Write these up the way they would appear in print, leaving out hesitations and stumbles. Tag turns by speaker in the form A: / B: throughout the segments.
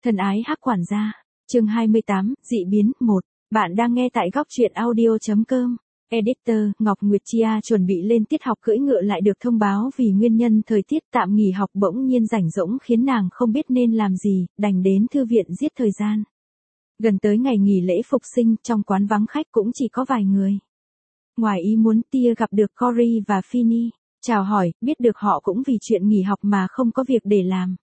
A: Thân ái Hắc quản gia, chương 28, dị biến 1. Bạn đang nghe tại góc truyện audio.com. Editor, Ngọc Nguyệt Chia chuẩn bị lên tiết học cưỡi ngựa lại được thông báo vì nguyên nhân thời tiết tạm nghỉ học bỗng nhiên rảnh rỗng khiến nàng không biết nên làm gì, đành đến thư viện giết thời gian. Gần tới ngày nghỉ lễ phục sinh, trong quán vắng khách cũng chỉ có vài người. Ngoài ý muốn Tia gặp được Cory và Finny, chào hỏi, biết được họ cũng vì chuyện nghỉ học mà không có việc để làm.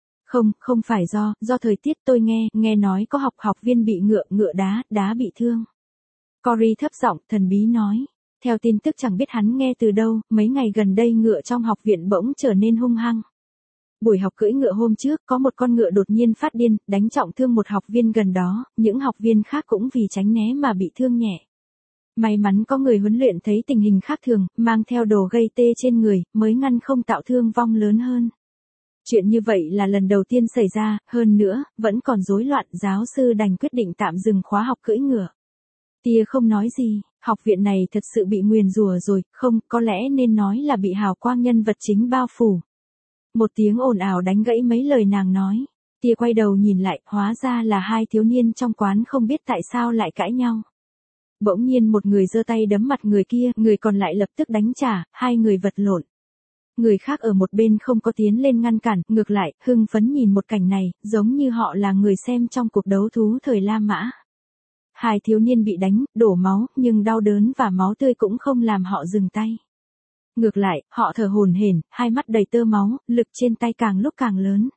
A: Không phải do thời tiết tôi nghe nói có học viên bị ngựa đá bị thương. Cory thấp giọng thần bí nói. Theo tin tức chẳng biết hắn nghe từ đâu, mấy ngày gần đây ngựa trong học viện bỗng trở nên hung hăng. Buổi học cưỡi ngựa hôm trước có một con ngựa đột nhiên phát điên, đánh trọng thương một học viên gần đó, những học viên khác cũng vì tránh né mà bị thương nhẹ. May mắn có người huấn luyện thấy tình hình khác thường, mang theo đồ gây tê trên người, mới ngăn không tạo thương vong lớn hơn. Chuyện như vậy là lần đầu tiên xảy ra, hơn nữa, vẫn còn rối loạn, giáo sư đành quyết định tạm dừng khóa học cưỡi ngựa. Tia không nói gì, học viện này thật sự bị nguyền rủa rồi, không, có lẽ nên nói là bị hào quang nhân vật chính bao phủ. Một tiếng ồn ào đánh gãy mấy lời nàng nói. Tia quay đầu nhìn lại, hóa ra là hai thiếu niên trong quán không biết tại sao lại cãi nhau. Bỗng nhiên một người giơ tay đấm mặt người kia, người còn lại lập tức đánh trả, hai người vật lộn. Người khác ở một bên không có tiến lên ngăn cản, ngược lại, hưng phấn nhìn một cảnh này, giống như họ là người xem trong cuộc đấu thú thời La Mã. Hai thiếu niên bị đánh, đổ máu, nhưng đau đớn và máu tươi cũng không làm họ dừng tay. Ngược lại, họ thở hổn hển, hai mắt đầy tơ máu, lực trên tay càng lúc càng lớn.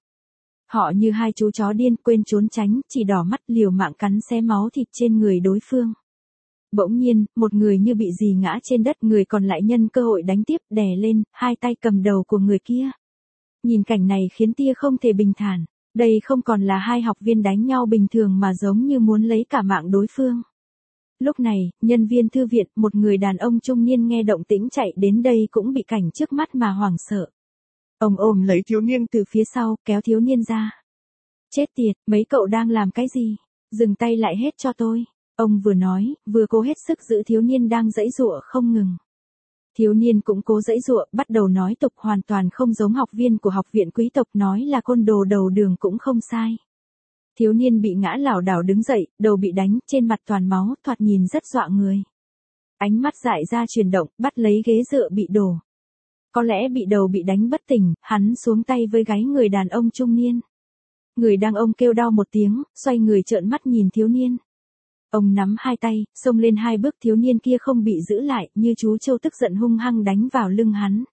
A: Họ như hai chú chó điên, quên trốn tránh, chỉ đỏ mắt liều mạng cắn xé máu thịt trên người đối phương. Bỗng nhiên, một người như bị gì ngã trên đất, người còn lại nhân cơ hội đánh tiếp, đè lên, hai tay cầm đầu của người kia. Nhìn cảnh này khiến Tia không thể bình thản. Đây không còn là hai học viên đánh nhau bình thường mà giống như muốn lấy cả mạng đối phương. Lúc này, nhân viên thư viện, một người đàn ông trung niên nghe động tĩnh chạy đến đây cũng bị cảnh trước mắt mà hoảng sợ. Ông ôm lấy thiếu niên từ phía sau, kéo thiếu niên ra. Chết tiệt, mấy cậu đang làm cái gì? Dừng tay lại hết cho tôi. Ông vừa nói, vừa cố hết sức giữ thiếu niên đang giãy giụa không ngừng. Thiếu niên cũng cố giãy giụa, bắt đầu nói tục hoàn toàn không giống học viên của học viện quý tộc, nói là côn đồ đầu đường cũng không sai. Thiếu niên bị ngã lảo đảo đứng dậy, đầu bị đánh, trên mặt toàn máu, thoạt nhìn rất dọa người. Ánh mắt dại ra chuyển động, bắt lấy ghế dựa bị đổ. Có lẽ bị đầu bị đánh bất tỉnh, hắn xuống tay với gáy người đàn ông trung niên. Người đàn ông kêu đau một tiếng, xoay người trợn mắt nhìn thiếu niên. Ông nắm hai tay, xông lên hai bước, thiếu niên kia không bị giữ lại, như chú trâu tức giận hung hăng đánh vào lưng hắn.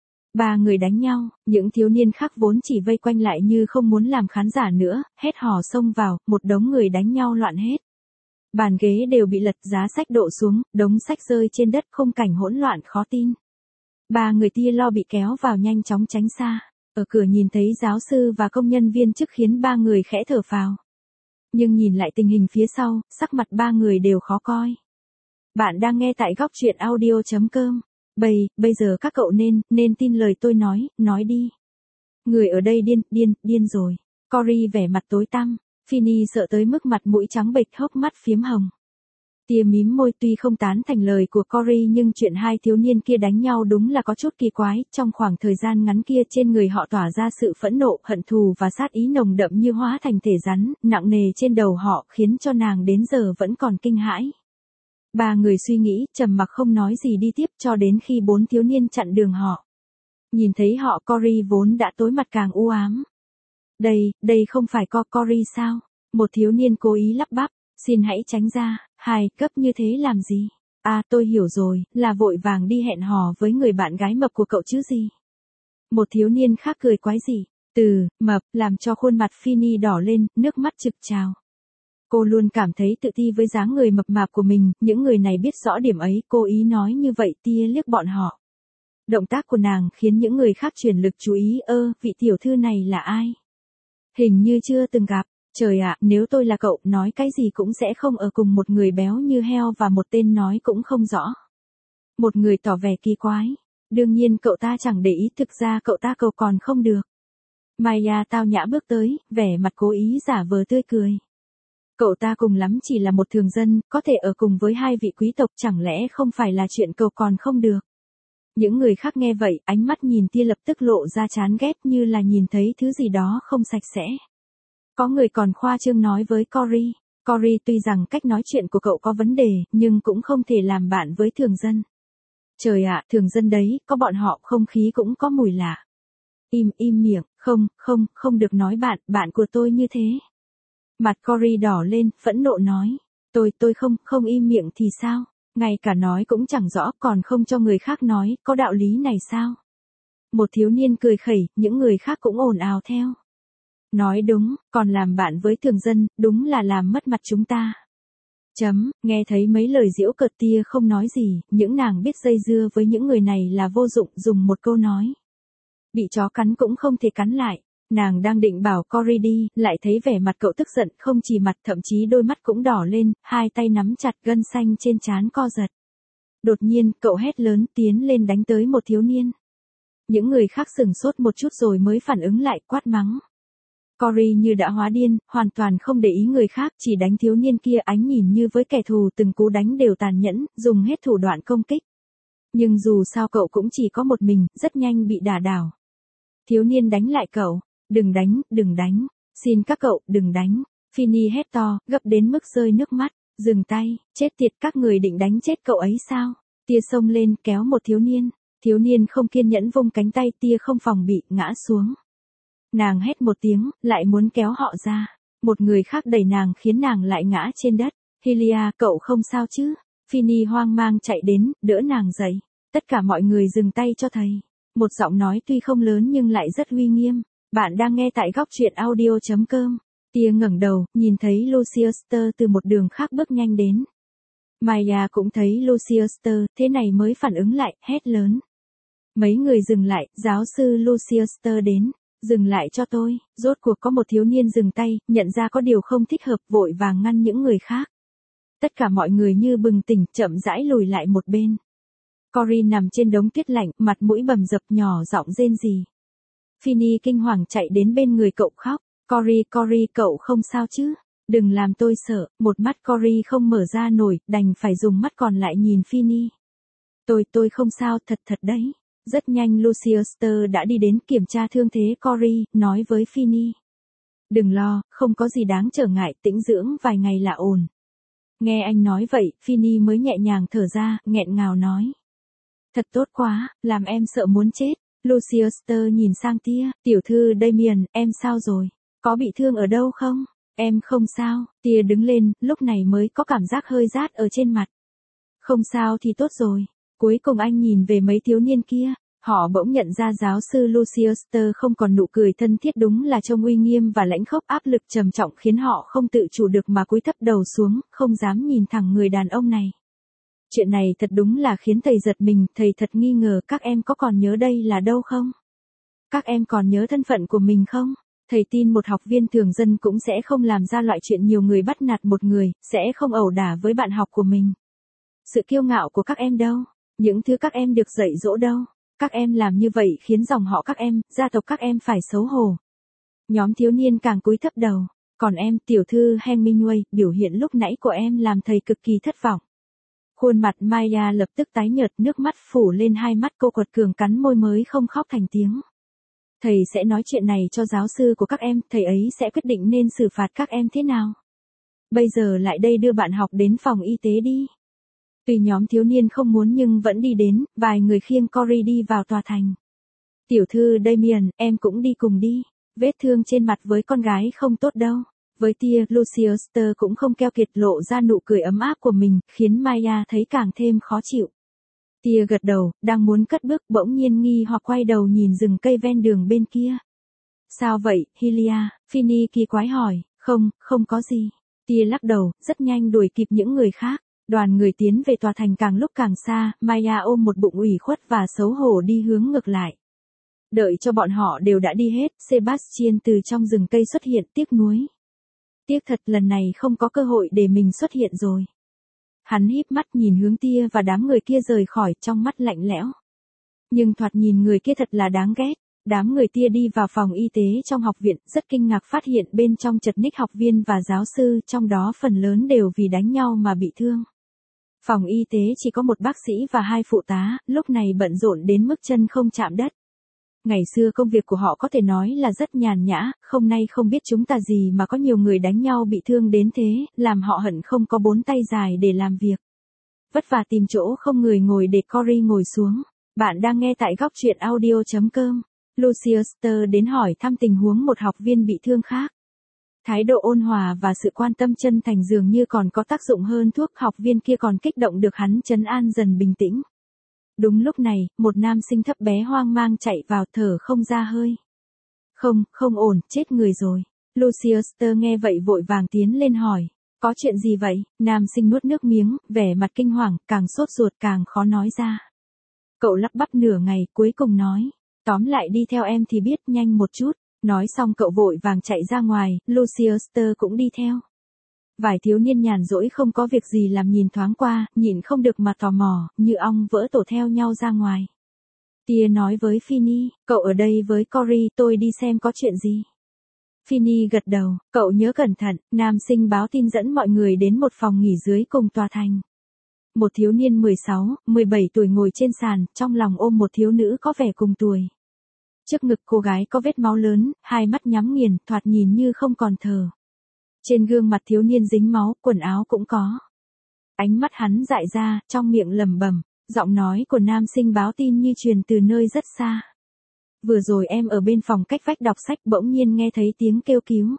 A: Ba người đánh nhau, những thiếu niên khác vốn chỉ vây quanh lại như không muốn làm khán giả nữa, hét hò xông vào, một đống người đánh nhau loạn hết. Bàn ghế đều bị lật, giá sách đổ xuống, đống sách rơi trên đất, khung cảnh hỗn loạn khó tin. Ba người Tia lo bị kéo vào nhanh chóng tránh xa. Ở cửa nhìn thấy giáo sư và công nhân viên chức khiến ba người khẽ thở phào. Nhưng nhìn lại tình hình phía sau, sắc mặt ba người đều khó coi. Bạn đang nghe tại góc truyện audio.com. Bây giờ các cậu nên tin lời tôi nói đi. Người ở đây điên rồi. Cory vẻ mặt tối tăm. Finny sợ tới mức mặt mũi trắng bệch, hốc mắt phiếm hồng. Tia mím môi, tuy không tán thành lời của Cory nhưng chuyện hai thiếu niên kia đánh nhau đúng là có chút kỳ quái. Trong khoảng thời gian ngắn kia trên người họ tỏa ra sự phẫn nộ, hận thù và sát ý nồng đậm như hóa thành thể rắn, nặng nề trên đầu họ, khiến cho nàng đến giờ vẫn còn kinh hãi. Ba người suy nghĩ, trầm mặc không nói gì đi tiếp cho đến khi bốn thiếu niên chặn đường họ. Nhìn thấy họ, Cory vốn đã tối mặt càng u ám. Đây không phải Cory sao? Một thiếu niên cố ý lắp bắp, xin hãy tránh ra, hai, cấp như thế làm gì? À, tôi hiểu rồi, là vội vàng đi hẹn hò với người bạn gái mập của cậu chứ gì? Một thiếu niên khác cười quái dị, mập, làm cho khuôn mặt Finny đỏ lên, nước mắt trực trào. Cô luôn cảm thấy tự ti với dáng người mập mạp của mình, những người này biết rõ điểm ấy, cố ý nói như vậy. Tia liếc bọn họ. Động tác của nàng khiến những người khác chuyển lực chú ý, vị tiểu thư này là ai? Hình như chưa từng gặp. Trời ạ, nếu tôi là cậu, nói cái gì cũng sẽ không ở cùng một người béo như heo và một tên nói cũng không rõ. Một người tỏ vẻ kỳ quái. Đương nhiên cậu ta chẳng để ý, thực ra cậu ta cầu còn không được. Maya tao nhã bước tới, vẻ mặt cố ý giả vờ tươi cười. Cậu ta cùng lắm chỉ là một thường dân, có thể ở cùng với hai vị quý tộc, chẳng lẽ không phải là chuyện cầu còn không được. Những người khác nghe vậy, ánh mắt nhìn Tia lập tức lộ ra chán ghét, như là nhìn thấy thứ gì đó không sạch sẽ. Có người còn khoa trương nói với Cory. Cory tuy rằng cách nói chuyện của cậu có vấn đề, nhưng cũng không thể làm bạn với thường dân. Trời ạ, thường dân đấy, có bọn họ không khí cũng có mùi lạ. Im miệng, không được nói bạn của tôi như thế. Mặt Cory đỏ lên, phẫn nộ nói. Tôi không im miệng thì sao? Ngay cả nói cũng chẳng rõ, còn không cho người khác nói, có đạo lý này sao? Một thiếu niên cười khẩy, những người khác cũng ồn ào theo. Nói đúng, còn làm bạn với thường dân, đúng là làm mất mặt chúng ta. Nghe thấy mấy lời giễu cợt tia không nói gì, những nàng biết dây dưa với những người này là vô dụng, dùng một câu nói. Bị chó cắn cũng không thể cắn lại. Nàng đang định bảo Cory đi, lại thấy vẻ mặt cậu tức giận, không chỉ mặt thậm chí đôi mắt cũng đỏ lên, hai tay nắm chặt gân xanh trên trán co giật. Đột nhiên, cậu hét lớn tiến lên đánh tới một thiếu niên. Những người khác sửng sốt một chút rồi mới phản ứng lại, quát mắng. Cory như đã hóa điên, hoàn toàn không để ý người khác, chỉ đánh thiếu niên kia, ánh nhìn như với kẻ thù, từng cú đánh đều tàn nhẫn, dùng hết thủ đoạn công kích. Nhưng dù sao cậu cũng chỉ có một mình, rất nhanh bị đả đảo. Thiếu niên đánh lại cậu. Đừng đánh. Xin các cậu, đừng đánh. Finny hét to, gấp đến mức rơi nước mắt. Dừng tay, chết tiệt, các người định đánh chết cậu ấy sao? Tia xông lên, kéo một thiếu niên. Thiếu niên không kiên nhẫn vung cánh tay, tia không phòng bị, ngã xuống. Nàng hét một tiếng, lại muốn kéo họ ra. Một người khác đẩy nàng khiến nàng lại ngã trên đất. Hylia, cậu không sao chứ? Finny hoang mang chạy đến, đỡ nàng dậy. Tất cả mọi người dừng tay cho thầy. Một giọng nói tuy không lớn nhưng lại rất uy nghiêm. Bạn đang nghe tại góc truyện audio.com. Tia ngẩng đầu, nhìn thấy Lucius từ một đường khác bước nhanh đến. Maya cũng thấy Lucius, thế này mới phản ứng lại, hét lớn. Mấy người dừng lại, giáo sư Lucius đến. Dừng lại cho tôi, rốt cuộc có một thiếu niên dừng tay, nhận ra có điều không thích hợp, vội vàng ngăn những người khác. Tất cả mọi người như bừng tỉnh, chậm rãi lùi lại một bên. Cory nằm trên đống tuyết lạnh, mặt mũi bầm dập, nhỏ giọng rên rỉ. Finny kinh hoàng chạy đến bên người cậu khóc. Cory, cậu không sao chứ? Đừng làm tôi sợ. Một mắt Cory không mở ra nổi, đành phải dùng mắt còn lại nhìn Finny. Tôi không sao, thật đấy. Rất nhanh Lucius đã đi đến kiểm tra thương thế Cory, nói với Finny. Đừng lo, không có gì đáng trở ngại, tĩnh dưỡng vài ngày là ổn. Nghe anh nói vậy, Finny mới nhẹ nhàng thở ra, nghẹn ngào nói. Thật tốt quá, làm em sợ muốn chết. Lucius nhìn sang Tia, tiểu thư Damien, em sao rồi? Có bị thương ở đâu không? Em không sao. Tia đứng lên, lúc này mới có cảm giác hơi rát ở trên mặt. Không sao thì tốt rồi. Cuối cùng anh nhìn về mấy thiếu niên kia. Họ bỗng nhận ra giáo sư Lucius không còn nụ cười thân thiết, đúng là trông uy nghiêm và lãnh khốc, áp lực trầm trọng khiến họ không tự chủ được mà cúi thấp đầu xuống, không dám nhìn thẳng người đàn ông này. Chuyện này thật đúng là khiến thầy giật mình, thầy thật nghi ngờ các em có còn nhớ đây là đâu không? Các em còn nhớ thân phận của mình không? Thầy tin một học viên thường dân cũng sẽ không làm ra loại chuyện nhiều người bắt nạt một người, sẽ không ẩu đả với bạn học của mình. Sự kiêu ngạo của các em đâu? Những thứ các em được dạy dỗ đâu? Các em làm như vậy khiến dòng họ các em, gia tộc các em phải xấu hổ. Nhóm thiếu niên càng cúi thấp đầu. Còn em, tiểu thư Hemingway, biểu hiện lúc nãy của em làm thầy cực kỳ thất vọng. Khuôn mặt Maya lập tức tái nhợt, nước mắt phủ lên hai mắt, cô quật cường cắn môi mới không khóc thành tiếng. Thầy sẽ nói chuyện này cho giáo sư của các em, thầy ấy sẽ quyết định nên xử phạt các em thế nào. Bây giờ lại đây đưa bạn học đến phòng y tế đi. Tuy nhóm thiếu niên không muốn nhưng vẫn đi đến, vài người khiêng Cory đi vào tòa thành. Tiểu thư Damien, em cũng đi cùng đi. Vết thương trên mặt với con gái không tốt đâu. Với Tia, Lucius cũng không keo kiệt, lộ ra nụ cười ấm áp của mình, khiến Maya thấy càng thêm khó chịu. Tia gật đầu, đang muốn cất bước, bỗng nhiên nghi hoặc quay đầu nhìn rừng cây ven đường bên kia. Sao vậy, Hylia? Finny kỳ quái hỏi. Không có gì. Tia lắc đầu, rất nhanh đuổi kịp những người khác. Đoàn người tiến về tòa thành càng lúc càng xa, Maya ôm một bụng ủy khuất và xấu hổ đi hướng ngược lại. Đợi cho bọn họ đều đã đi hết, Sebastian từ trong rừng cây xuất hiện, tiếc nuối. Tiếc thật, lần này không có cơ hội để mình xuất hiện rồi. Hắn híp mắt nhìn hướng Tia và đám người kia rời khỏi, trong mắt lạnh lẽo. Nhưng thoạt nhìn người kia thật là đáng ghét. Đám người Tia đi vào phòng y tế trong học viện, rất kinh ngạc phát hiện bên trong chật ních học viên và giáo sư, trong đó phần lớn đều vì đánh nhau mà bị thương. Phòng y tế chỉ có một bác sĩ và hai phụ tá, lúc này bận rộn đến mức chân không chạm đất. Ngày xưa công việc của họ có thể nói là rất nhàn nhã, hôm nay không biết chúng ta gì mà có nhiều người đánh nhau bị thương đến thế, làm họ hận không có bốn tay dài để làm việc. Vất vả tìm chỗ không người ngồi để Cory ngồi xuống. Bạn đang nghe tại góc truyện audio.com. Lucius đến hỏi thăm tình huống một học viên bị thương khác. Thái độ ôn hòa và sự quan tâm chân thành dường như còn có tác dụng hơn thuốc, học viên kia còn kích động được hắn trấn an dần bình tĩnh. Đúng lúc này, một nam sinh thấp bé hoang mang chạy vào, thở không ra hơi. Không ổn, chết người rồi. Lucius nghe vậy vội vàng tiến lên hỏi. Có chuyện gì vậy? Nam sinh nuốt nước miếng, vẻ mặt kinh hoàng, càng sốt ruột càng khó nói ra. Cậu lắp bắp nửa ngày, cuối cùng nói. Tóm lại đi theo em thì biết, nhanh một chút. Nói xong cậu vội vàng chạy ra ngoài, Lucius cũng đi theo. Vài thiếu niên nhàn rỗi không có việc gì làm nhìn thoáng qua, nhịn không được mà tò mò, như ong vỡ tổ theo nhau ra ngoài. Tia nói với Finny, cậu ở đây với Cory, tôi đi xem có chuyện gì. Finny gật đầu, cậu nhớ cẩn thận, nam sinh báo tin dẫn mọi người đến một phòng nghỉ dưới cùng tòa thành. Một thiếu niên 16, 17 tuổi ngồi trên sàn, trong lòng ôm một thiếu nữ có vẻ cùng tuổi. Trước ngực cô gái có vết máu lớn, hai mắt nhắm nghiền, thoạt nhìn như không còn thở. Trên gương mặt thiếu niên dính máu, quần áo cũng có. Ánh mắt hắn dại ra, trong miệng lẩm bẩm, giọng nói của nam sinh báo tin như truyền từ nơi rất xa. Vừa rồi em ở bên phòng cách vách đọc sách bỗng nhiên nghe thấy tiếng kêu cứu.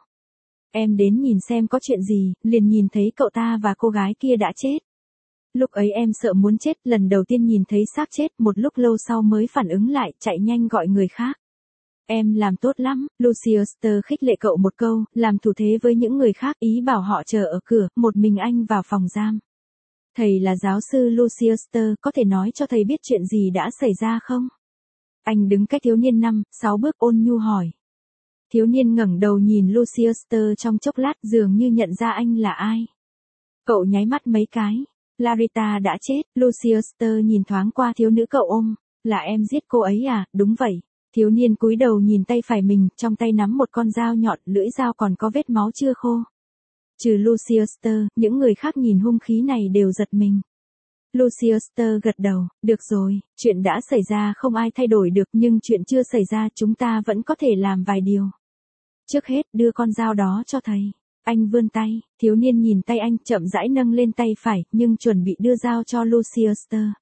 A: Em đến nhìn xem có chuyện gì, liền nhìn thấy cậu ta và cô gái kia đã chết. Lúc ấy em sợ muốn chết, lần đầu tiên nhìn thấy xác chết, một lúc lâu sau mới phản ứng lại, chạy nhanh gọi người khác. Em làm tốt lắm, Lucius khích lệ cậu một câu, làm thủ thế với những người khác, ý bảo họ chờ ở cửa, một mình anh vào phòng giam. Thầy là giáo sư Lucius, có thể nói cho thầy biết chuyện gì đã xảy ra không? Anh đứng cách thiếu niên 5-6 bước ôn nhu hỏi. Thiếu niên ngẩng đầu nhìn Lucius trong chốc lát, dường như nhận ra anh là ai. Cậu nháy mắt mấy cái. Larita đã chết, Lucius nhìn thoáng qua thiếu nữ cậu ôm. Là em giết cô ấy à? Đúng vậy. Thiếu niên cúi đầu nhìn tay phải mình, trong tay nắm một con dao nhọn, lưỡi dao còn có vết máu chưa khô. Trừ Lucius, những người khác nhìn hung khí này đều giật mình. Lucius gật đầu, được rồi, chuyện đã xảy ra không ai thay đổi được, nhưng chuyện chưa xảy ra chúng ta vẫn có thể làm vài điều. Trước hết đưa con dao đó cho thầy. Anh vươn tay, thiếu niên nhìn tay anh, chậm rãi nâng lên tay phải, nhưng chuẩn bị đưa dao cho Lucius.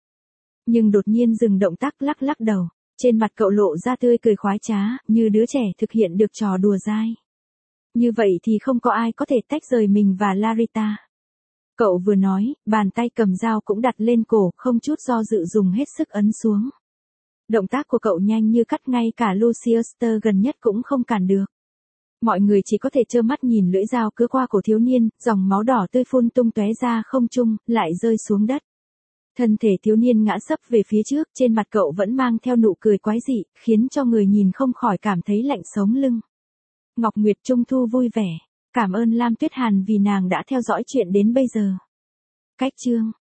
A: Nhưng đột nhiên dừng động tác, lắc lắc đầu. Trên mặt cậu lộ ra tươi cười khoái trá, như đứa trẻ thực hiện được trò đùa dai. Như vậy thì không có ai có thể tách rời mình và Larita. Cậu vừa nói, bàn tay cầm dao cũng đặt lên cổ, không chút do dự dùng hết sức ấn xuống. Động tác của cậu nhanh như cắt, ngay cả Lucius gần nhất cũng không cản được. Mọi người chỉ có thể trơ mắt nhìn lưỡi dao cứa qua cổ thiếu niên, dòng máu đỏ tươi phun tung tóe ra không trung, lại rơi xuống đất. Thân thể thiếu niên ngã sấp về phía trước, trên mặt cậu vẫn mang theo nụ cười quái dị, khiến cho người nhìn không khỏi cảm thấy lạnh sống lưng. Ngọc Nguyệt Trung Thu vui vẻ. Cảm ơn Lam Tuyết Hàn vì nàng đã theo dõi chuyện đến bây giờ. Cách chương